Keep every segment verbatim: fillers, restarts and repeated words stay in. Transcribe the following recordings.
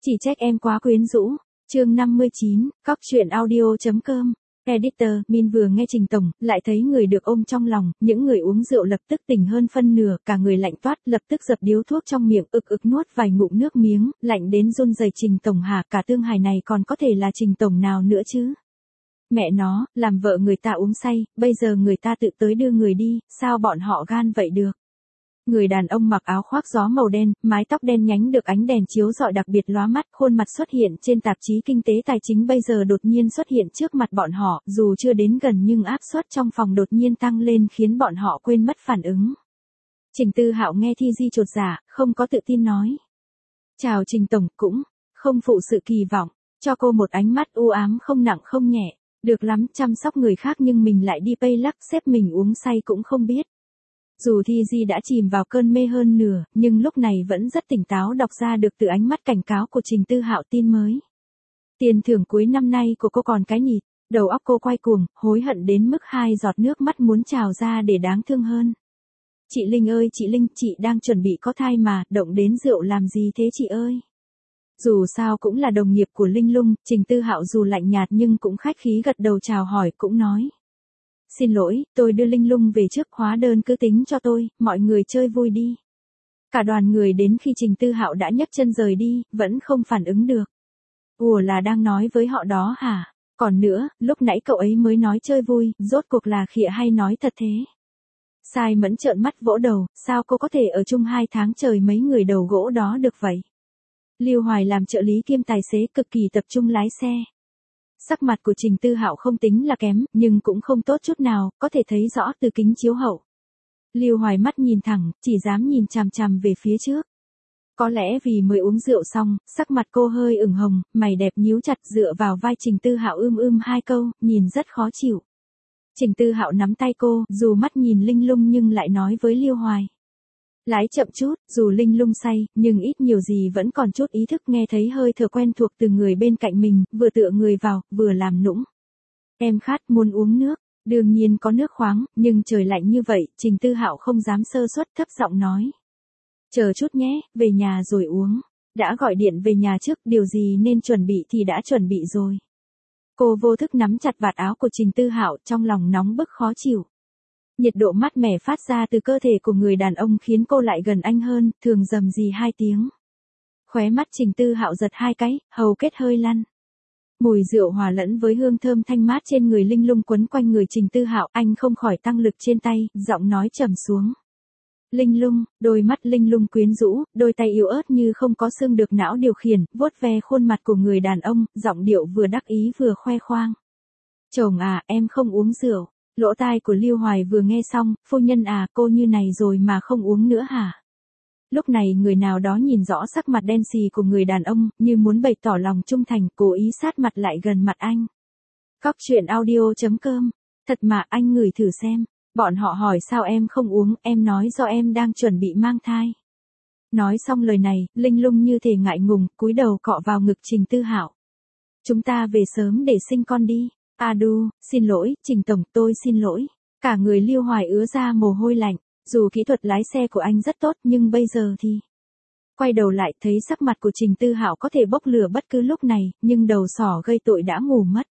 Chỉ trách em quá quyến rũ. Chương năm mươi chín, cóc truyện audio.com. Editor, Min vừa nghe Trình Tổng, lại thấy người được ôm trong lòng, những người uống rượu lập tức tỉnh hơn phân nửa, cả người lạnh toát, lập tức dập điếu thuốc trong miệng, ực ực nuốt vài ngụm nước miếng, lạnh đến run rẩy. Trình Tổng hả, cả Tương Hải này còn có thể là Trình Tổng nào nữa chứ? Mẹ nó, làm vợ người ta uống say, bây giờ người ta tự tới đưa người đi, sao bọn họ gan vậy được? Người đàn ông mặc áo khoác gió màu đen, mái tóc đen nhánh được ánh đèn chiếu rọi đặc biệt lóa mắt, khuôn mặt xuất hiện trên tạp chí Kinh tế Tài chính bây giờ đột nhiên xuất hiện trước mặt bọn họ, dù chưa đến gần nhưng áp suất trong phòng đột nhiên tăng lên khiến bọn họ quên mất phản ứng. Trình Tư Hạo nghe Thi Di chột dạ, không có tự tin nói. Chào Trình Tổng, cũng không phụ sự kỳ vọng, cho cô một ánh mắt u ám không nặng không nhẹ, được lắm, chăm sóc người khác nhưng mình lại đi pay lắc xếp mình uống say cũng không biết. Dù Thi Di đã chìm vào cơn mê hơn nửa, nhưng lúc này vẫn rất tỉnh táo đọc ra được từ ánh mắt cảnh cáo của Trình Tư Hạo tin mới. Tiền thưởng cuối năm nay của cô còn cái nhịt, đầu óc cô quay cuồng, hối hận đến mức hai giọt nước mắt muốn trào ra để đáng thương hơn. Chị Linh ơi chị Linh, chị đang chuẩn bị có thai mà, động đến rượu làm gì thế chị ơi? Dù sao cũng là đồng nghiệp của Linh Lung, Trình Tư Hạo dù lạnh nhạt nhưng cũng khách khí gật đầu chào hỏi cũng nói. Xin lỗi, tôi đưa Linh Lung về trước, hóa đơn cứ tính cho tôi, mọi người chơi vui đi. Cả đoàn người đến khi Trình Tư Hạo đã nhấc chân rời đi, vẫn không phản ứng được. Ủa là đang nói với họ đó hả? Còn nữa, lúc nãy cậu ấy mới nói chơi vui, rốt cuộc là khịa hay nói thật thế? Sai Mẫn trợn mắt vỗ đầu, sao cô có thể ở chung hai tháng trời mấy người đầu gỗ đó được vậy? Lưu Hoài làm trợ lý kiêm tài xế cực kỳ tập trung lái xe. Sắc mặt của Trình Tư Hạo không tính là kém, nhưng cũng không tốt chút nào, có thể thấy rõ từ kính chiếu hậu. Lưu Hoài mắt nhìn thẳng, chỉ dám nhìn chằm chằm về phía trước. Có lẽ vì mới uống rượu xong, sắc mặt cô hơi ửng hồng, mày đẹp nhíu chặt dựa vào vai Trình Tư Hạo ưm ưm hai câu, nhìn rất khó chịu. Trình Tư Hạo nắm tay cô, dù mắt nhìn Linh Lung nhưng lại nói với Lưu Hoài. Lái chậm chút, dù Linh Lung say, nhưng ít nhiều gì vẫn còn chút ý thức, nghe thấy hơi thở quen thuộc từ người bên cạnh mình, vừa tựa người vào, vừa làm nũng. Em khát muốn uống nước, đương nhiên có nước khoáng, nhưng trời lạnh như vậy, Trình Tư Hạo không dám sơ suất thấp giọng nói. Chờ chút nhé, về nhà rồi uống. Đã gọi điện về nhà trước, điều gì nên chuẩn bị thì đã chuẩn bị rồi. Cô vô thức nắm chặt vạt áo của Trình Tư Hạo, trong lòng nóng bức khó chịu. Nhiệt độ mát mẻ phát ra từ cơ thể của người đàn ông khiến cô lại gần anh hơn, thường rầm rì hai tiếng. Khóe mắt Trình Tư Hạo giật hai cái, hầu kết hơi lăn. Mùi rượu hòa lẫn với hương thơm thanh mát trên người Linh Lung quấn quanh người Trình Tư Hạo, anh không khỏi tăng lực trên tay, giọng nói trầm xuống. Linh Lung, đôi mắt Linh Lung quyến rũ, đôi tay yếu ớt như không có xương được não điều khiển, vuốt ve khuôn mặt của người đàn ông, giọng điệu vừa đắc ý vừa khoe khoang. Chồng à, em không uống rượu. Lỗ tai của Lưu Hoài vừa nghe xong, phu nhân à, cô như này rồi mà không uống nữa hả? Lúc này người nào đó nhìn rõ sắc mặt đen xì của người đàn ông, như muốn bày tỏ lòng trung thành, cố ý sát mặt lại gần mặt anh. Cóc truyện audio.com. Thật mà, anh ngửi thử xem. Bọn họ hỏi sao em không uống, em nói do em đang chuẩn bị mang thai. Nói xong lời này, Linh Lung như thể ngại ngùng, cúi đầu cọ vào ngực Trình Tư Hạo. Chúng ta về sớm để sinh con đi. À đu, xin lỗi, Trình Tổng, tôi xin lỗi. Cả người Lưu Hoài ứa ra mồ hôi lạnh, dù kỹ thuật lái xe của anh rất tốt nhưng bây giờ thì... Quay đầu lại thấy sắc mặt của Trình Tư Hạo có thể bốc lửa bất cứ lúc này, nhưng đầu sỏ gây tội đã ngủ mất.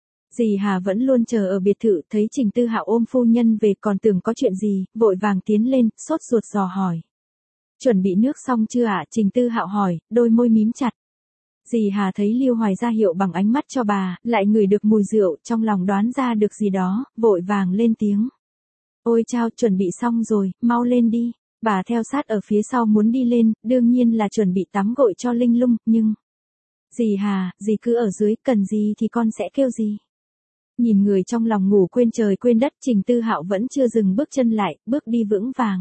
Dì Hà vẫn luôn chờ ở biệt thự, thấy Trình Tư Hạo ôm phu nhân về còn tưởng có chuyện gì, vội vàng tiến lên, sốt ruột dò hỏi. Chuẩn bị nước xong chưa ạ? Trình Tư Hạo hỏi, đôi môi mím chặt. Dì Hà thấy Lưu Hoài ra hiệu bằng ánh mắt cho bà, lại ngửi được mùi rượu, trong lòng đoán ra được gì đó, vội vàng lên tiếng. Ôi chao, chuẩn bị xong rồi, mau lên đi. Bà theo sát ở phía sau muốn đi lên, đương nhiên là chuẩn bị tắm gội cho Linh Lung, nhưng... Dì Hà, dì cứ ở dưới, cần gì thì con sẽ kêu gì. Nhìn người trong lòng ngủ quên trời quên đất, Trình Tư Hạo vẫn chưa dừng bước chân lại, bước đi vững vàng.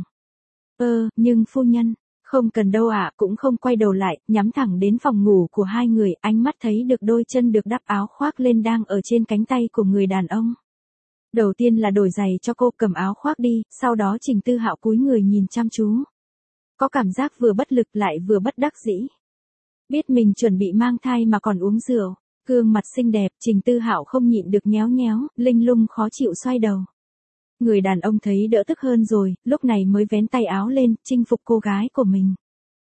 Ơ, nhưng phu nhân... Không cần đâu ạ, à, cũng không quay đầu lại, nhắm thẳng đến phòng ngủ của hai người, ánh mắt thấy được đôi chân được đắp áo khoác lên đang ở trên cánh tay của người đàn ông. Đầu tiên là đổi giày cho cô, cầm áo khoác đi, sau đó Trình Tư Hạo cúi người nhìn chăm chú. Có cảm giác vừa bất lực lại vừa bất đắc dĩ. Biết mình chuẩn bị mang thai mà còn uống rượu, gương mặt xinh đẹp, Trình Tư Hạo không nhịn được nhéo nhéo, Linh Lung khó chịu xoay đầu. Người đàn ông thấy đỡ tức hơn rồi, lúc này mới vén tay áo lên, chinh phục cô gái của mình.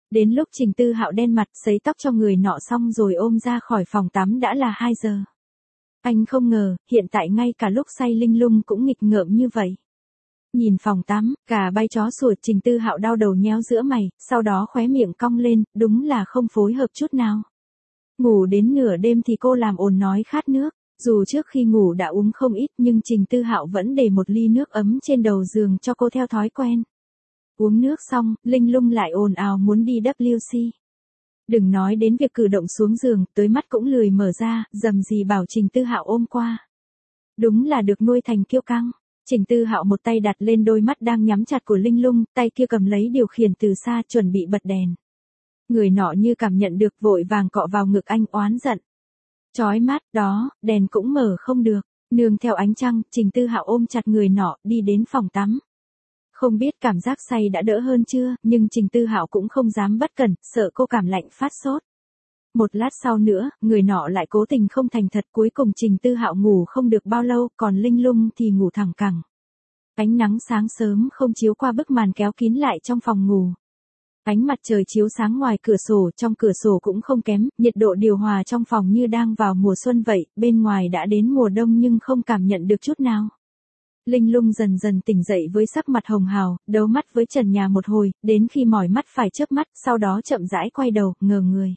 Đến lúc Trình Tư Hạo đen mặt sấy tóc cho người nọ xong rồi ôm ra khỏi phòng tắm đã là hai giờ. Anh không ngờ, hiện tại ngay cả lúc say linh lung cũng nghịch ngợm như vậy. Nhìn phòng tắm, cả bay chó sủa, Trình Tư Hạo đau đầu nhéo giữa mày, sau đó khóe miệng cong lên, đúng là không phối hợp chút nào. Ngủ đến nửa đêm thì cô làm ồn nói khát nước, dù trước khi ngủ đã uống không ít nhưng Trình Tư Hạo vẫn để một ly nước ấm trên đầu giường cho cô theo thói quen. Uống nước xong, linh lung lại ồn ào muốn đi W C. Đừng nói đến việc cử động xuống giường, tới mắt cũng lười mở ra, dầm gì bảo Trình Tư Hạo ôm qua. Đúng là được nuôi thành kiêu căng. Trình Tư Hạo một tay đặt lên đôi mắt đang nhắm chặt của linh lung, tay kia cầm lấy điều khiển từ xa chuẩn bị bật đèn. Người nọ như cảm nhận được vội vàng cọ vào ngực anh oán giận. Chói mắt, đó, đèn cũng mở không được. Nương theo ánh trăng, Trình Tư Hạo ôm chặt người nọ đi đến phòng tắm. Không biết cảm giác say đã đỡ hơn chưa, nhưng Trình Tư Hạo cũng không dám bất cẩn, sợ cô cảm lạnh phát sốt. Một lát sau nữa, người nọ lại cố tình không thành thật, cuối cùng Trình Tư Hạo ngủ không được bao lâu, còn linh lung thì ngủ thẳng cẳng. Ánh nắng sáng sớm không chiếu qua bức màn kéo kín lại trong phòng ngủ. Ánh mặt trời chiếu sáng ngoài cửa sổ, trong cửa sổ cũng không kém, nhiệt độ điều hòa trong phòng như đang vào mùa xuân vậy, bên ngoài đã đến mùa đông nhưng không cảm nhận được chút nào. Linh lung dần dần tỉnh dậy với sắc mặt hồng hào, đấu mắt với trần nhà một hồi, đến khi mỏi mắt phải chớp mắt, sau đó chậm rãi quay đầu, ngờ người.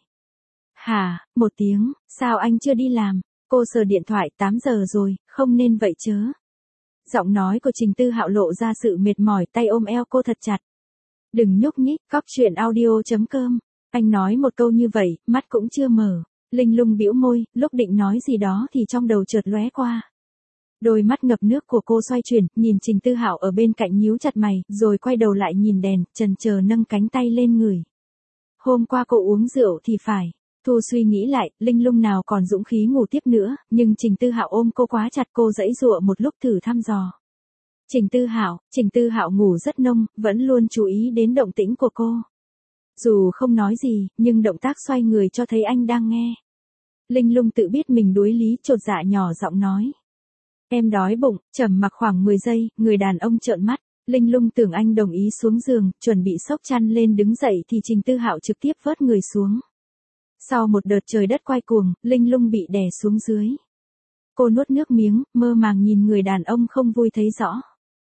Hả, một tiếng, sao anh chưa đi làm? Cô sờ điện thoại, tám giờ rồi, không nên vậy chớ. Giọng nói của Trình Tư Hạo lộ ra sự mệt mỏi, tay ôm eo cô thật chặt. Đừng nhúc nhích, cóc truyện audio chấm com. Anh nói một câu như vậy, mắt cũng chưa mở. Linh lung bĩu môi, lúc định nói gì đó thì trong đầu chợt lóe qua. Đôi mắt ngập nước của cô xoay chuyển, nhìn Trình Tư Hạo ở bên cạnh nhíu chặt mày, rồi quay đầu lại nhìn đèn, chần chờ nâng cánh tay lên người. Hôm qua cô uống rượu thì phải. Thu suy nghĩ lại, linh lung nào còn dũng khí ngủ tiếp nữa, nhưng Trình Tư Hạo ôm cô quá chặt, cô giãy giụa một lúc thử thăm dò. Trình Tư Hạo, Trình Tư Hạo ngủ rất nông, vẫn luôn chú ý đến động tĩnh của cô. Dù không nói gì, nhưng động tác xoay người cho thấy anh đang nghe. Linh lung tự biết mình đuối lý, chột dạ nhỏ giọng nói. Em đói bụng, trầm mặc khoảng mười giây, người đàn ông trợn mắt. Linh lung tưởng anh đồng ý xuống giường, chuẩn bị xốc chăn lên đứng dậy thì Trình Tư Hạo trực tiếp vớt người xuống. Sau một đợt trời đất quay cuồng, linh lung bị đè xuống dưới. Cô nuốt nước miếng, mơ màng nhìn người đàn ông không vui thấy rõ.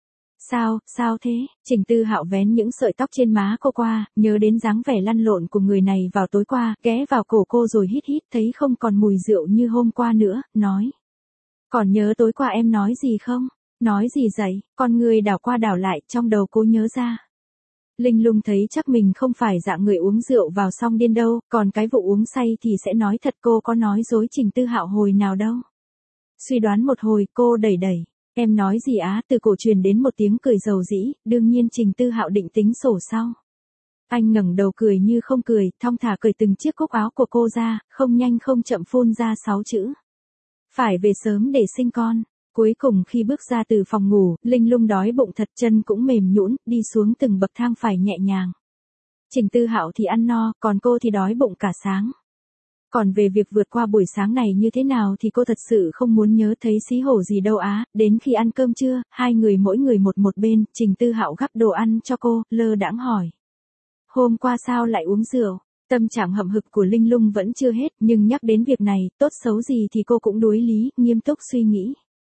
Sao, sao thế? Trình Tư Hạo vén những sợi tóc trên má cô qua, nhớ đến dáng vẻ lăn lộn của người này vào tối qua, ghé vào cổ cô rồi hít hít, thấy không còn mùi rượu như hôm qua nữa, nói. Còn nhớ tối qua em nói gì không? Nói gì vậy? Con người đảo qua đảo lại, trong đầu cô nhớ ra. Linh lung thấy chắc mình không phải dạng người uống rượu vào xong điên đâu, còn cái vụ uống say thì sẽ nói thật, cô có nói dối Trình Tư Hạo hồi nào đâu. Suy đoán một hồi, cô đẩy đẩy. Em nói gì á? Từ cổ truyền đến một tiếng cười dầu dĩ, đương nhiên Trình Tư Hạo định tính sổ sau. Anh ngẩng đầu cười như không cười, thong thả cởi từng chiếc cúc áo của cô ra, không nhanh không chậm phun ra sáu chữ. Phải về sớm để sinh con. Cuối cùng khi bước ra từ phòng ngủ, linh lung đói bụng thật, chân cũng mềm nhũn, đi xuống từng bậc thang phải nhẹ nhàng. Trình Tư Hạo thì ăn no, còn cô thì đói bụng cả sáng. Còn về việc vượt qua buổi sáng này như thế nào thì cô thật sự không muốn nhớ, thấy xí hổ gì đâu á. Đến khi ăn cơm trưa, hai người mỗi người một một bên, Trình Tư Hạo gắp đồ ăn cho cô, lơ đãng hỏi. Hôm qua sao lại uống rượu? Tâm trạng hậm hực của linh lung vẫn chưa hết, nhưng nhắc đến việc này, tốt xấu gì thì cô cũng đuối lý, nghiêm túc suy nghĩ.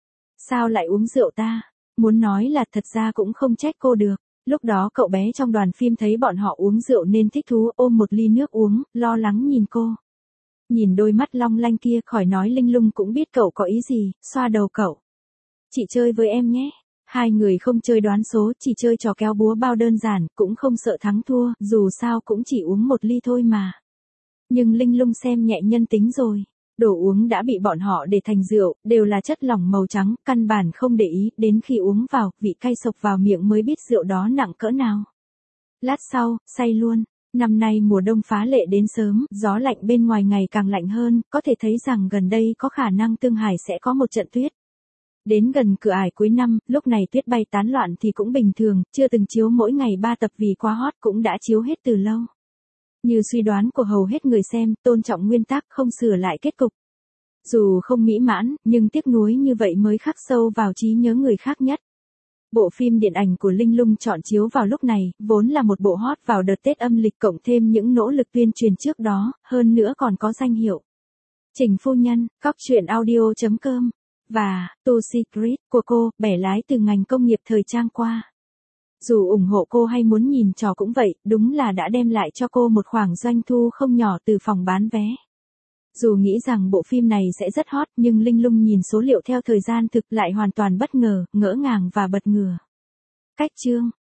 Sao lại uống rượu ta? Muốn nói là thật ra cũng không trách cô được. Lúc đó cậu bé trong đoàn phim thấy bọn họ uống rượu nên thích thú, ôm một ly nước uống, lo lắng nhìn cô. Nhìn đôi mắt long lanh kia, khỏi nói linh lung cũng biết cậu có ý gì, xoa đầu cậu. Chị chơi với em nhé. Hai người không chơi đoán số, chỉ chơi trò kéo búa bao đơn giản, cũng không sợ thắng thua, dù sao cũng chỉ uống một ly thôi mà. Nhưng linh lung xem nhẹ nhân tính rồi. Đồ uống đã bị bọn họ để thành rượu, đều là chất lỏng màu trắng, căn bản không để ý, đến khi uống vào, vị cay sộc vào miệng mới biết rượu đó nặng cỡ nào. Lát sau, say luôn. Năm nay mùa đông phá lệ đến sớm, gió lạnh bên ngoài ngày càng lạnh hơn, có thể thấy rằng gần đây có khả năng Tương Hải sẽ có một trận tuyết. Đến gần cửa ải cuối năm, lúc này tuyết bay tán loạn thì cũng bình thường, chưa từng chiếu mỗi ngày ba tập vì quá hot cũng đã chiếu hết từ lâu. Như suy đoán của hầu hết người xem, tôn trọng nguyên tắc, không sửa lại kết cục. Dù không mỹ mãn, nhưng tiếc nuối như vậy mới khắc sâu vào trí nhớ người khác nhất. Bộ phim điện ảnh của Linh Lung chọn chiếu vào lúc này, vốn là một bộ hot vào đợt Tết âm lịch cộng thêm những nỗ lực tuyên truyền trước đó, hơn nữa còn có danh hiệu Trình Phu Nhân, cóc truyện audio chấm com và To Secret của cô, bẻ lái từ ngành công nghiệp thời trang qua. Dù ủng hộ cô hay muốn nhìn trò cũng vậy, đúng là đã đem lại cho cô một khoản doanh thu không nhỏ từ phòng bán vé. Dù nghĩ rằng bộ phim này sẽ rất hot nhưng Linh Lung nhìn số liệu theo thời gian thực lại hoàn toàn bất ngờ, ngỡ ngàng và bật ngửa. Cách chương